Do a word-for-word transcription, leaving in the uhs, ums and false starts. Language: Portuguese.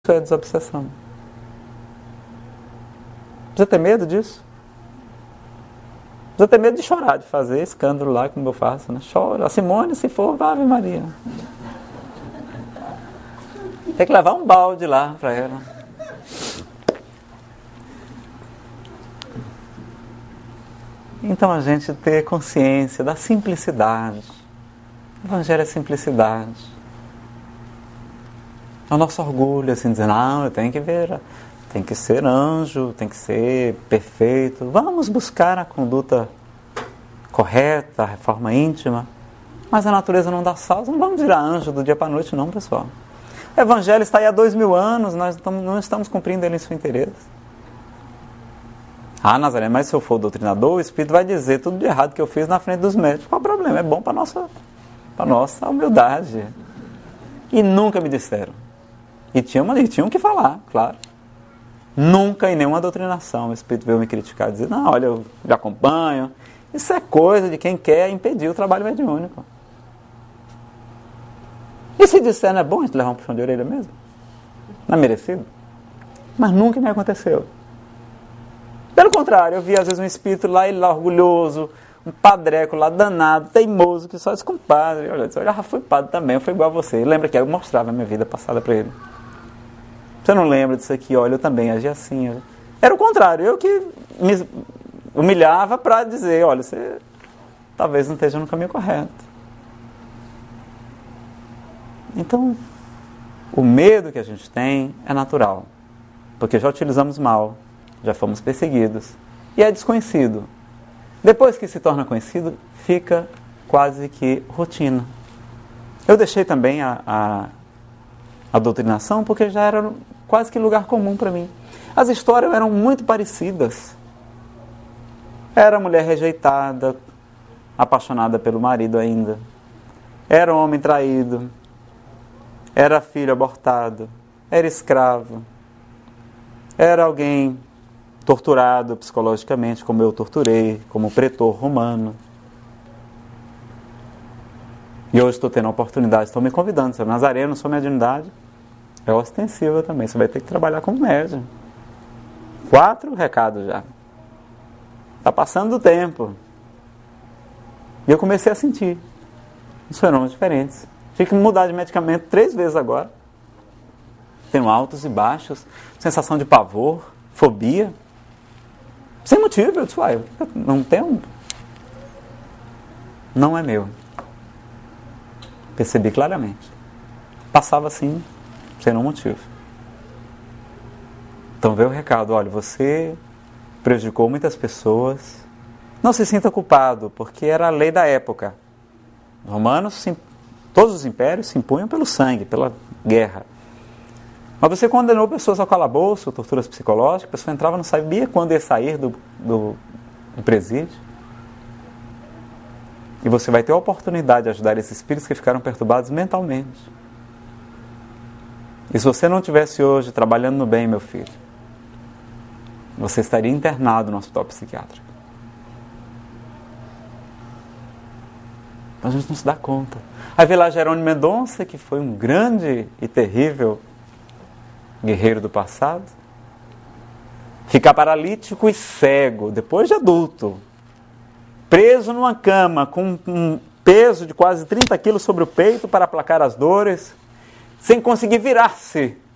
Isso é desobsessão. Precisa ter medo disso? Precisa ter medo de chorar, de fazer escândalo lá, como eu faço, né? Chora. A Simone, se for, Ave Maria. Tem que levar um balde lá para ela. Então a gente ter consciência da simplicidade. O Evangelho é simplicidade. É o nosso orgulho, assim, dizer, não, eu tenho que ver, tem que ser anjo, tem que ser perfeito. Vamos buscar a conduta correta, a reforma íntima. Mas a natureza não dá salto, não vamos virar anjo do dia para a noite, não, pessoal. O Evangelho está aí há dois mil anos, nós não estamos cumprindo ele em sua inteireza. Ah, Nazaré, mas se eu for doutrinador, o Espírito vai dizer tudo de errado que eu fiz na frente dos médicos. Qual o problema? É bom para a nossa, para nossa humildade. E nunca me disseram. E tinham, e tinham que falar, claro. Nunca em nenhuma doutrinação o Espírito veio me criticar e dizer, não, olha, eu lhe acompanho. Isso é coisa de quem quer impedir o trabalho mediúnico. E se disser, não é bom a gente levar um puxão de orelha mesmo? Não é merecido? Mas nunca me aconteceu. Pelo contrário, eu vi às vezes um espírito lá, ele lá orgulhoso, um padreco lá danado, teimoso, que só disse, compadre, olha, eu já fui padre também, eu fui igual a você. Lembra que eu mostrava a minha vida passada para ele. Você não lembra disso aqui? Olha, eu também agi assim. Era o contrário, eu que me humilhava para dizer, olha, você talvez não esteja no caminho correto. Então, o medo que a gente tem é natural, porque já utilizamos mal, já fomos perseguidos, e é desconhecido. Depois que se torna conhecido, fica quase que rotina. Eu deixei também a, a, a doutrinação porque já era quase que lugar comum para mim. As histórias eram muito parecidas. Era mulher rejeitada, apaixonada pelo marido ainda. Era homem traído. Era filho abortado. Era escravo. Era alguém torturado psicologicamente, como eu torturei, como pretor romano. E hoje estou tendo a oportunidade, estão me convidando. Sou nazareno, sua mediunidade é ostensiva também. Você vai ter que trabalhar como médium. Quatro recados já. Está passando do tempo. E eu comecei a sentir uns fenômenos diferentes. Tive que mudar de medicamento três vezes agora. Tenho altos e baixos, sensação de pavor, fobia. Sem motivo, eu disse, uai, não tem. Não é meu. Percebi claramente. Passava assim, sem nenhum motivo. Então veio o recado, olha, você prejudicou muitas pessoas. Não se sinta culpado, porque era a lei da época. Os romanos, todos os impérios se impunham pelo sangue, pela guerra. Mas você condenou pessoas ao calabouço, torturas psicológicas, a pessoa entrava, não sabia quando ia sair do, do, do presídio. E você vai ter a oportunidade de ajudar esses espíritos que ficaram perturbados mentalmente. E se você não estivesse hoje trabalhando no bem, meu filho, você estaria internado no hospital psiquiátrico. Mas a gente não se dá conta. Aí veio lá Jerônimo Mendonça, que foi um grande e terrível guerreiro do passado, ficar paralítico e cego, depois de adulto, preso numa cama com um peso de quase trinta quilos sobre o peito para aplacar as dores, sem conseguir virar-se